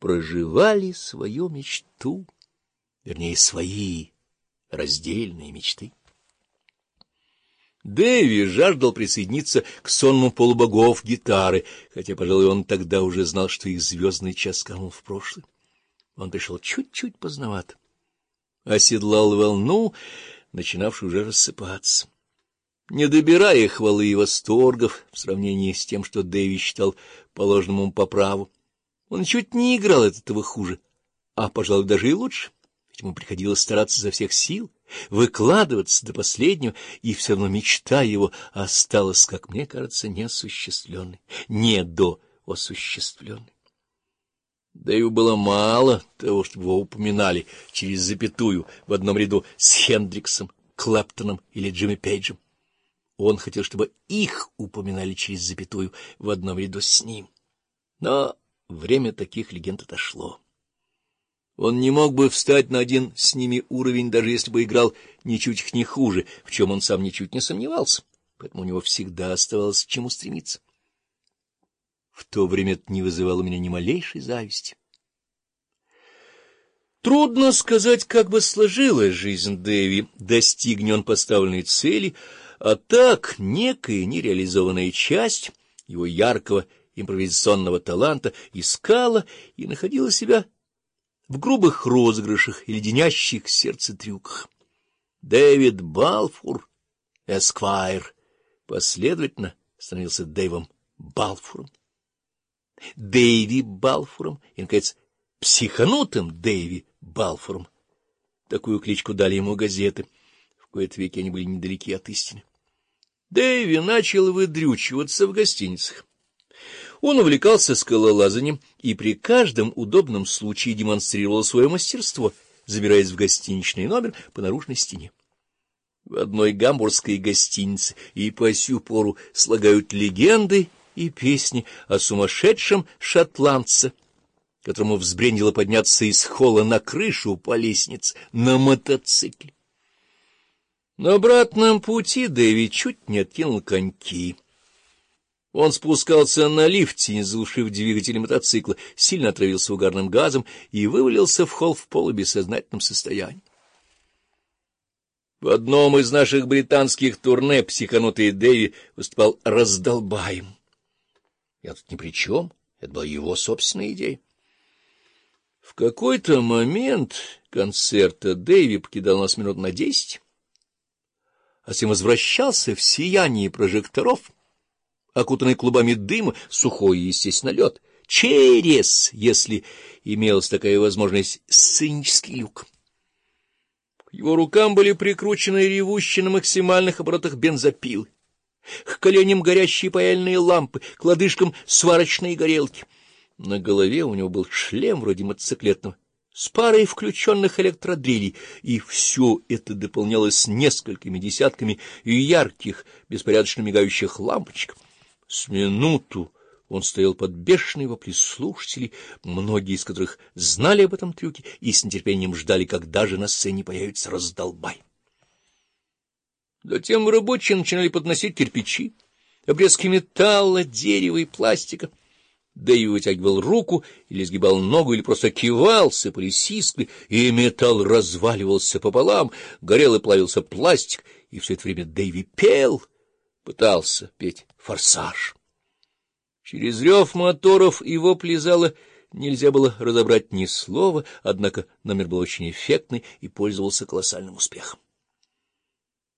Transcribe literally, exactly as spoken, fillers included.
проживали свою мечту, вернее, свои раздельные мечты. Дэви жаждал присоединиться к сонму полубогов гитары, хотя, пожалуй, он тогда уже знал, что их звездный час канул в прошлое. Он пришел чуть-чуть поздновато, оседлал волну, начинавшую уже рассыпаться. Не добирая хвалы и восторгов в сравнении с тем, что Дэви считал положенным ему по праву, он чуть не играл от этого хуже, а, пожалуй, даже и лучше, ведь ему приходилось стараться изо всех сил, выкладываться до последнего, и все равно мечта его осталась, как мне кажется, неосуществленной, недоосуществленной. Да и было мало того, чтобы его упоминали через запятую в одном ряду с Хендриксом, Клэптоном или Джимми Пейджем. Он хотел, чтобы их упоминали через запятую в одном ряду с ним. Но время таких легенд отошло. Он не мог бы встать на один с ними уровень, даже если бы играл ничуть их не хуже, в чем он сам ничуть не сомневался, поэтому у него всегда оставалось к чему стремиться. В то время это не вызывало у меня ни малейшей зависти. Трудно сказать, как бы сложилась жизнь Дэви, достигни он поставленной цели, а так некая нереализованная часть его яркого импровизационного таланта искала и находила себя в грубых розыгрышах и леденящих сердце трюках. Дэвид Балфур, эсквайр, последовательно становился Дэйвом Балфуром, Дэйви Балфуром и, наконец, психанутым Дэйви Балфуром. Такую кличку дали ему газеты. В кои-то веки они были недалеки от истины. Дэйви начал выдрючиваться в гостиницах. Он увлекался скалолазанием и при каждом удобном случае демонстрировал свое мастерство, забираясь в гостиничный номер по наружной стене. В одной гамбургской гостинице и по сю пору слагают легенды и песни о сумасшедшем шотландце, которому взбрендило подняться из холла на крышу по лестнице на мотоцикле. На обратном пути Дэви чуть не откинул коньки. Он спускался на лифте, не заглушив двигатель мотоцикла, сильно отравился угарным газом и вывалился в холл в полубессознательном состоянии. В одном из наших британских турне психанутый Дэви выступал раздолбаем. Я тут ни при чем, это была его собственная идея. В какой-то момент концерта Дэви покидал нас минут на десять, а затем возвращался в сиянии прожекторов, окутанный клубами дыма, сухой, естественно, лед, через, если имелась такая возможность, сценический люк. К его рукам были прикручены ревущие на максимальных оборотах бензопилы, к коленям горящие паяльные лампы, к лодыжкам сварочные горелки. На голове у него был шлем вроде мотоциклетного, с парой включенных электродрелей, и все это дополнялось несколькими десятками ярких, беспорядочно мигающих лампочек. С минуту он стоял под бешеные вопли слушателей, многие из которых знали об этом трюке и с нетерпением ждали, когда же на сцене появится раздолбай. Затем рабочие начинали подносить кирпичи, обрезки металла, дерева и пластика. Дэйви вытягивал руку или сгибал ногу, или просто кивал, сыпались искры, и металл разваливался пополам, горел и плавился пластик, и все это время Дэйви пел, пытался петь «Форсаж». Через рев моторов и вопли зала нельзя было разобрать ни слова, однако номер был очень эффектный и пользовался колоссальным успехом.